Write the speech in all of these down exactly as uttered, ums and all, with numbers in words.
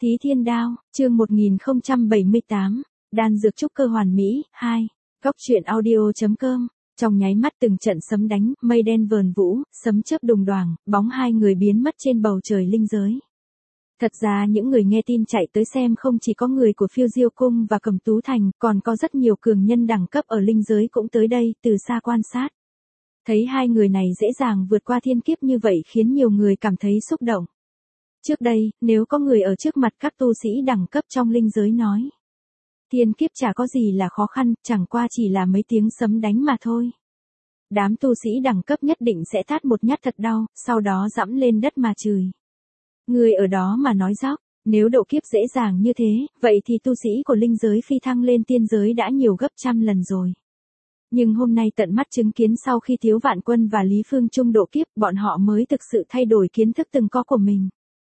Thí Thiên Đao, chương một nghìn không trăm bảy mươi tám, đan dược trúc cơ hoàn mỹ, hai, góc truyện audio.com, trong nháy mắt từng trận sấm đánh, mây đen vờn vũ, sấm chớp đùng đoàng, bóng hai người biến mất trên bầu trời linh giới. Thật ra những người nghe tin chạy tới xem không chỉ có người của Phiêu Diêu Cung và Cẩm Tú Thành, còn có rất nhiều cường nhân đẳng cấp ở linh giới cũng tới đây, từ xa quan sát. Thấy hai người này dễ dàng vượt qua thiên kiếp như vậy khiến nhiều người cảm thấy xúc động. Trước đây, nếu có người ở trước mặt các tu sĩ đẳng cấp trong linh giới nói, thiên kiếp chả có gì là khó khăn, chẳng qua chỉ là mấy tiếng sấm đánh mà thôi. Đám tu sĩ đẳng cấp nhất định sẽ tát một nhát thật đau, sau đó dẫm lên đất mà chửi. Người ở đó mà nói dóc, nếu độ kiếp dễ dàng như thế, vậy thì tu sĩ của linh giới phi thăng lên tiên giới đã nhiều gấp trăm lần rồi. Nhưng hôm nay tận mắt chứng kiến sau khi Tiếu Vạn Quân và Lý Phương Trung độ kiếp, bọn họ mới thực sự thay đổi kiến thức từng có của mình.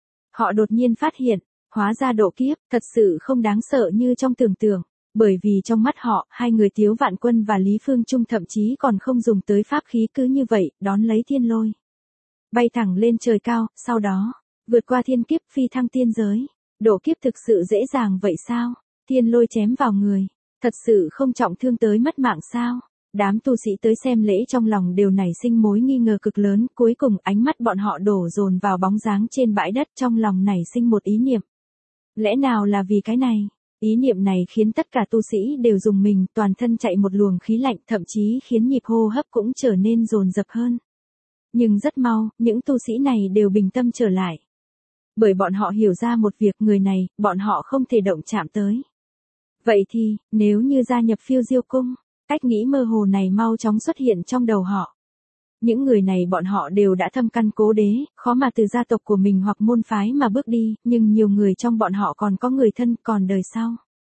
Họ đột nhiên phát hiện, hóa ra độ kiếp, thật sự không đáng sợ như trong tưởng tượng, bởi vì trong mắt họ, hai người Tiếu Vạn Quân và Lý Phương Trung thậm chí còn không dùng tới pháp khí cứ như vậy, đón lấy thiên lôi. Bay thẳng lên trời cao, sau đó, vượt qua thiên kiếp phi thăng tiên giới. Độ kiếp thực sự dễ dàng vậy sao? Thiên lôi chém vào người, thật sự không trọng thương tới mất mạng sao? Đám tu sĩ tới xem lễ trong lòng đều nảy sinh mối nghi ngờ cực lớn, cuối cùng ánh mắt bọn họ đổ dồn vào bóng dáng trên bãi đất, trong lòng nảy sinh một ý niệm. Lẽ nào là vì cái này? Ý niệm này khiến tất cả tu sĩ đều rùng mình, toàn thân chạy một luồng khí lạnh, thậm chí khiến nhịp hô hấp cũng trở nên dồn dập hơn. Nhưng rất mau, những tu sĩ này đều bình tâm trở lại. Bởi bọn họ hiểu ra một việc, người này, bọn họ không thể động chạm tới. Vậy thì, nếu như gia nhập Phiêu Diêu Cung, cách nghĩ mơ hồ này mau chóng xuất hiện trong đầu họ. Những người này bọn họ đều đã thâm căn cố đế, khó mà từ gia tộc của mình hoặc môn phái mà bước đi, nhưng nhiều người trong bọn họ còn có người thân, còn đời sau.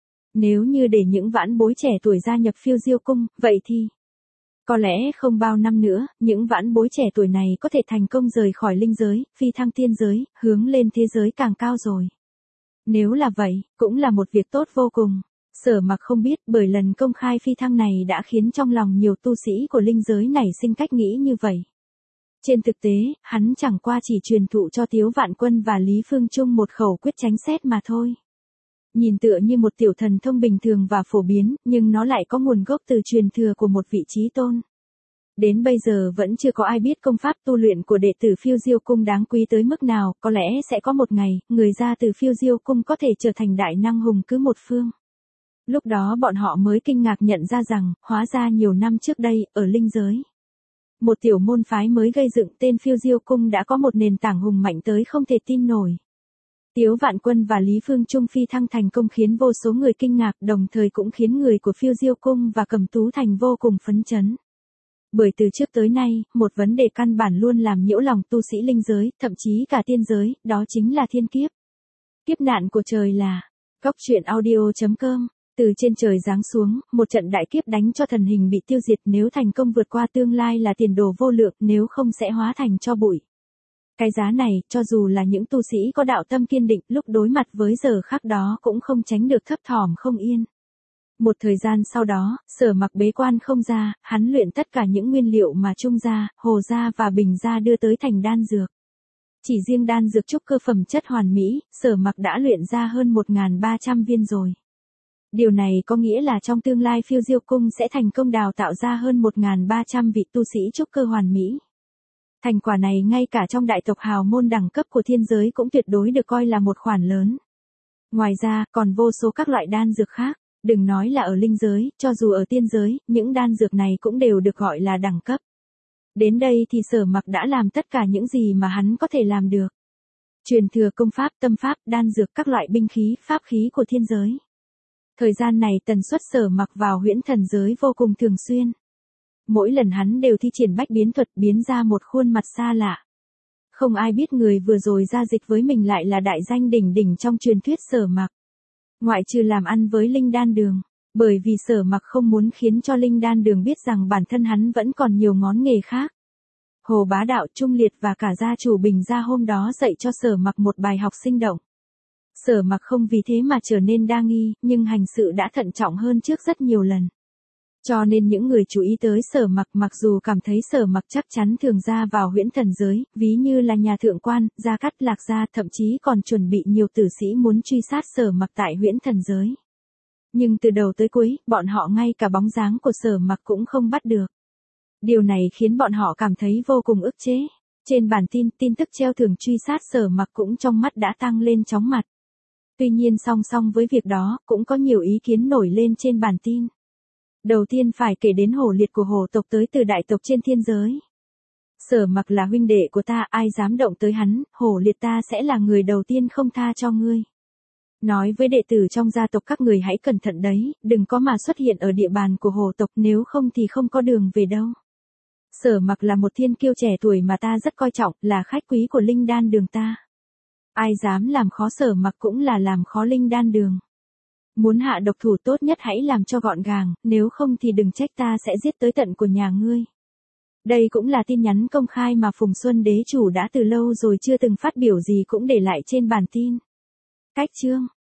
Nếu như để những vãn bối trẻ tuổi gia nhập Phiêu Diêu Cung, vậy thì, có lẽ không bao năm nữa, những vãn bối trẻ tuổi này có thể thành công rời khỏi linh giới, phi thăng tiên giới, hướng lên thế giới càng cao rồi. Nếu là vậy, cũng là một việc tốt vô cùng. Sở Mặc không biết, bởi lần công khai phi thăng này đã khiến trong lòng nhiều tu sĩ của linh giới nảy sinh cách nghĩ như vậy. Trên thực tế, hắn chẳng qua chỉ truyền thụ cho Tiếu Vạn Quân và Lý Phương Trung một khẩu quyết tránh xét mà thôi. Nhìn tựa như một tiểu thần thông bình thường và phổ biến, nhưng nó lại có nguồn gốc từ truyền thừa của một vị chí tôn. Đến bây giờ vẫn chưa có ai biết công pháp tu luyện của đệ tử Phiêu Diêu Cung đáng quý tới mức nào, có lẽ sẽ có một ngày, người ra từ Phiêu Diêu Cung có thể trở thành đại năng hùng cứ một phương. Lúc đó bọn họ mới kinh ngạc nhận ra rằng, hóa ra nhiều năm trước đây, ở linh giới, một tiểu môn phái mới gây dựng tên Phiêu Diêu Cung đã có một nền tảng hùng mạnh tới không thể tin nổi. Tiếu Vạn Quân và Lý Phương Trung phi thăng thành công khiến vô số người kinh ngạc, đồng thời cũng khiến người của Phiêu Diêu Cung và Cẩm Tú Thành vô cùng phấn chấn. Bởi từ trước tới nay, một vấn đề căn bản luôn làm nhiễu lòng tu sĩ linh giới, thậm chí cả tiên giới, đó chính là thiên kiếp. Kiếp nạn của trời là, góc truyện audio.com. Từ trên trời giáng xuống, một trận đại kiếp đánh cho thần hình bị tiêu diệt, nếu thành công vượt qua tương lai là tiền đồ vô lượng, nếu không sẽ hóa thành tro bụi. Cái giá này, cho dù là những tu sĩ có đạo tâm kiên định, lúc đối mặt với giờ khắc đó cũng không tránh được thấp thỏm không yên. Một thời gian sau đó, Sở Mặc bế quan không ra, hắn luyện tất cả những nguyên liệu mà Trung gia, Hồ gia và Bình gia đưa tới thành đan dược. Chỉ riêng đan dược trúc cơ phẩm chất hoàn mỹ, Sở Mặc đã luyện ra hơn một nghìn ba trăm viên rồi. Điều này có nghĩa là trong tương lai Phiêu Diêu Cung sẽ thành công đào tạo ra hơn một nghìn ba trăm vị tu sĩ trúc cơ hoàn mỹ. Thành quả này ngay cả trong đại tộc hào môn đẳng cấp của thiên giới cũng tuyệt đối được coi là một khoản lớn. Ngoài ra, còn vô số các loại đan dược khác, đừng nói là ở linh giới, cho dù ở tiên giới, những đan dược này cũng đều được gọi là đẳng cấp. Đến đây thì Sở Mặc đã làm tất cả những gì mà hắn có thể làm được. Truyền thừa công pháp, tâm pháp, đan dược, các loại binh khí, pháp khí của thiên giới. Thời gian này tần suất Sở Mặc vào huyễn thần giới vô cùng thường xuyên. Mỗi lần hắn đều thi triển bách biến thuật biến ra một khuôn mặt xa lạ. Không ai biết người vừa rồi giao dịch với mình lại là đại danh đỉnh đỉnh trong truyền thuyết Sở Mặc. Ngoại trừ làm ăn với Linh Đan Đường, bởi vì Sở Mặc không muốn khiến cho Linh Đan Đường biết rằng bản thân hắn vẫn còn nhiều ngón nghề khác. Hồ Bá Đạo, Trung Liệt và cả gia chủ Bình gia hôm đó dạy cho Sở Mặc một bài học sinh động. Sở Mặc không vì thế mà trở nên đa nghi, nhưng hành sự đã thận trọng hơn trước rất nhiều lần. Cho nên những người chú ý tới Sở Mặc mặc dù cảm thấy Sở Mặc chắc chắn thường ra vào huyễn thần giới, ví như là nhà thượng quan, Gia Cát Lạc gia, thậm chí còn chuẩn bị nhiều tử sĩ muốn truy sát Sở Mặc tại huyễn thần giới. Nhưng từ đầu tới cuối, bọn họ ngay cả bóng dáng của Sở Mặc cũng không bắt được. Điều này khiến bọn họ cảm thấy vô cùng ức chế. Trên bản tin, tin tức treo thưởng truy sát Sở Mặc cũng trong mắt đã tăng lên chóng mặt. Tuy nhiên song song với việc đó, cũng có nhiều ý kiến nổi lên trên bản tin. Đầu tiên phải kể đến hổ liệt của hổ tộc tới từ đại tộc trên thiên giới. Sở Mặc là huynh đệ của ta, ai dám động tới hắn, hổ liệt ta sẽ là người đầu tiên không tha cho ngươi. Nói với đệ tử trong gia tộc các người hãy cẩn thận đấy, đừng có mà xuất hiện ở địa bàn của hổ tộc, nếu không thì không có đường về đâu. Sở Mặc là một thiên kiêu trẻ tuổi mà ta rất coi trọng, là khách quý của linh đan đường ta. Ai dám làm khó Sở Mặc cũng là làm khó linh đan đường. Muốn hạ độc thủ tốt nhất hãy làm cho gọn gàng, nếu không thì đừng trách ta sẽ giết tới tận của nhà ngươi. Đây cũng là tin nhắn công khai mà Phùng Xuân Đế chủ đã từ lâu rồi chưa từng phát biểu gì cũng để lại trên bản tin. Cách chương